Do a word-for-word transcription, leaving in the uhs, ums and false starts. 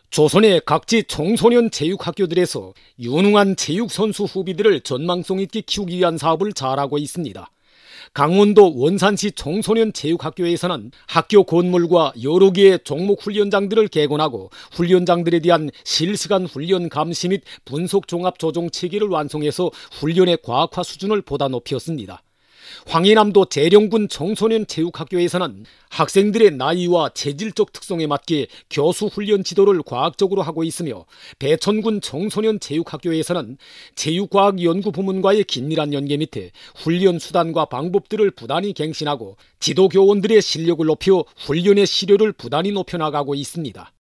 조선의 각지 청소년 체육학교들에서 유능한 체육선수 후비들을 전망성 있게 키우기 위한 사업을 잘하고 있습니다. 강원도 원산시 청소년 체육학교에서는 학교 건물과 여러 개의 종목 훈련장들을 개건하고 훈련장들에 대한 실시간 훈련 감시 및 분석 종합 조정 체계를 완성해서 훈련의 과학화 수준을 보다 높였습니다. 황해남도 재령군 청소년 체육학교에서는 학생들의 나이와 체질적 특성에 맞게 교수 훈련 지도를 과학적으로 하고 있으며, 배천군 청소년 체육학교에서는 체육과학연구부문과의 긴밀한 연계 밑에 훈련 수단과 방법들을 부단히 갱신하고 지도교원들의 실력을 높여 훈련의 실효를 부단히 높여나가고 있습니다.